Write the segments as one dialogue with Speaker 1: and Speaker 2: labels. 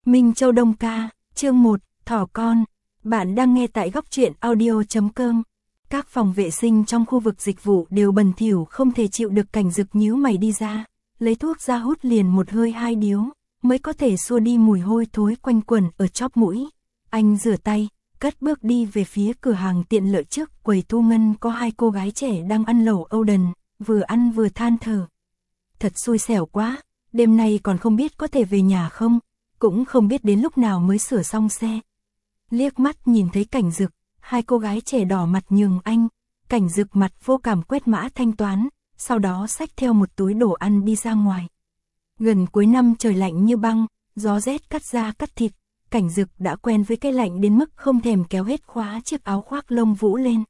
Speaker 1: Minh Châu Đông Ca, chương 1, Thỏ Con. Bạn đang nghe tại góc truyện audio.com. Các phòng vệ sinh trong khu vực dịch vụ đều bẩn thỉu không thể chịu được. Cảnh Dực nhíu mày đi ra, lấy thuốc ra hút liền một hơi 2 điếu, mới có thể xua đi mùi hôi thối quanh quẩn ở chóp mũi. Anh rửa tay, cất bước đi về phía cửa hàng tiện lợi. Trước quầy thu ngân có 2 cô gái trẻ đang ăn lẩu Âu Đần, vừa ăn vừa than thở. Thật xui xẻo quá, đêm nay còn không biết có thể về nhà không, cũng không biết đến lúc nào mới sửa xong xe. Liếc mắt nhìn thấy Cảnh Dực, 2 cô gái trẻ đỏ mặt nhường anh. Cảnh Dực mặt vô cảm quét mã thanh toán, sau đó xách theo một túi đồ ăn đi ra ngoài. Gần cuối năm trời lạnh như băng, gió rét cắt da cắt thịt. Cảnh Dực đã quen với cái lạnh đến mức không thèm kéo hết khóa chiếc áo khoác lông vũ lên.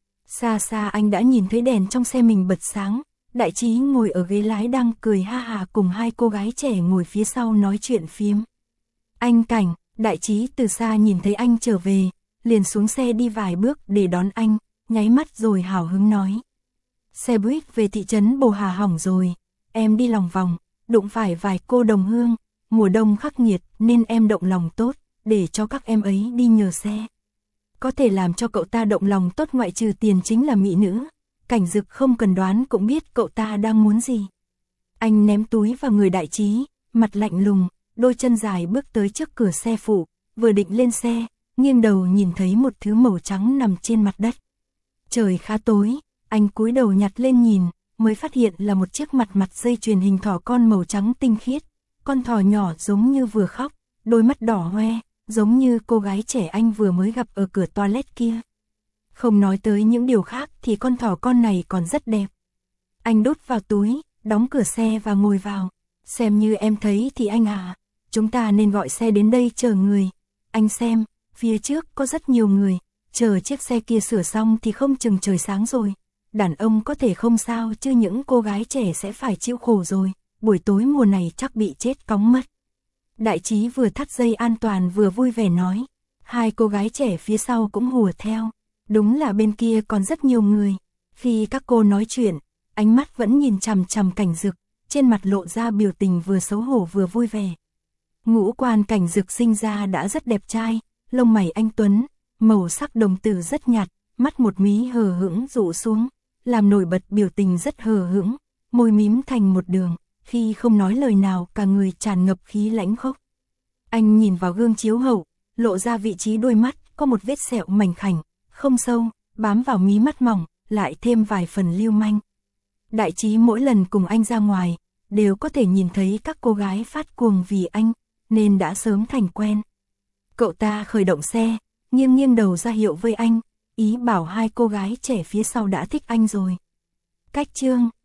Speaker 1: Xa xa anh đã nhìn thấy đèn trong xe mình bật sáng. Đại Trí ngồi ở ghế lái đang cười ha hà cùng 2 cô gái trẻ ngồi phía sau nói chuyện phiếm. Anh Cảnh, Đại Trí từ xa nhìn thấy anh trở về, liền xuống xe đi vài bước để đón anh, nháy mắt rồi hào hứng nói. Xe buýt về thị trấn Bồ Hà hỏng rồi, em đi lòng vòng, đụng phải vài cô đồng hương, mùa đông khắc nghiệt nên em động lòng tốt, để cho các em ấy đi nhờ xe. Có thể làm cho cậu ta động lòng tốt ngoại trừ tiền chính là mỹ nữ. Cảnh Dực không cần đoán cũng biết cậu ta đang muốn gì. Anh ném túi vào người Đại Trí, mặt lạnh lùng, đôi chân dài bước tới trước cửa xe phụ, vừa định lên xe, nghiêng đầu nhìn thấy một thứ màu trắng nằm trên mặt đất. Trời khá tối, anh cúi đầu nhặt lên nhìn, mới phát hiện là một chiếc mặt dây chuyền hình thỏ con màu trắng tinh khiết. Con thỏ nhỏ giống như vừa khóc, đôi mắt đỏ hoe, giống như cô gái trẻ anh vừa mới gặp ở cửa toilet kia. Không nói tới những điều khác thì con thỏ con này còn rất đẹp. Anh đút vào túi, đóng cửa xe và ngồi vào. Xem như em thấy thì anh à, chúng ta nên gọi xe đến đây chờ người. Anh xem, phía trước có rất nhiều người, chờ chiếc xe kia sửa xong thì không chừng trời sáng rồi. Đàn ông có thể không sao chứ những cô gái trẻ sẽ phải chịu khổ rồi, buổi tối mùa này chắc bị chết cóng mất. Đại Trí vừa thắt dây an toàn vừa vui vẻ nói. 2 cô gái trẻ phía sau cũng hùa theo. Đúng là bên kia còn rất nhiều người. Khi các cô nói chuyện, ánh mắt vẫn nhìn chằm chằm Cảnh Dực, trên mặt lộ ra biểu tình vừa xấu hổ vừa vui vẻ. Ngũ quan Cảnh Dực sinh ra đã rất đẹp trai, lông mày anh tuấn, màu sắc đồng tử rất nhạt, mắt một mí hờ hững rũ xuống, làm nổi bật biểu tình rất hờ hững, môi mím thành một đường, khi không nói lời nào cả người tràn ngập khí lãnh khốc. Anh nhìn vào gương chiếu hậu, lộ ra vị trí đôi mắt có một vết sẹo mảnh khảnh, không sâu, bám vào mí mắt mỏng, lại thêm vài phần lưu manh. Đại Trí mỗi lần cùng anh ra ngoài, đều có thể nhìn thấy các cô gái phát cuồng vì anh, nên đã sớm thành quen. Cậu ta khởi động xe, nghiêng đầu ra hiệu với anh, ý bảo 2 cô gái trẻ phía sau đã thích anh rồi. Cách chương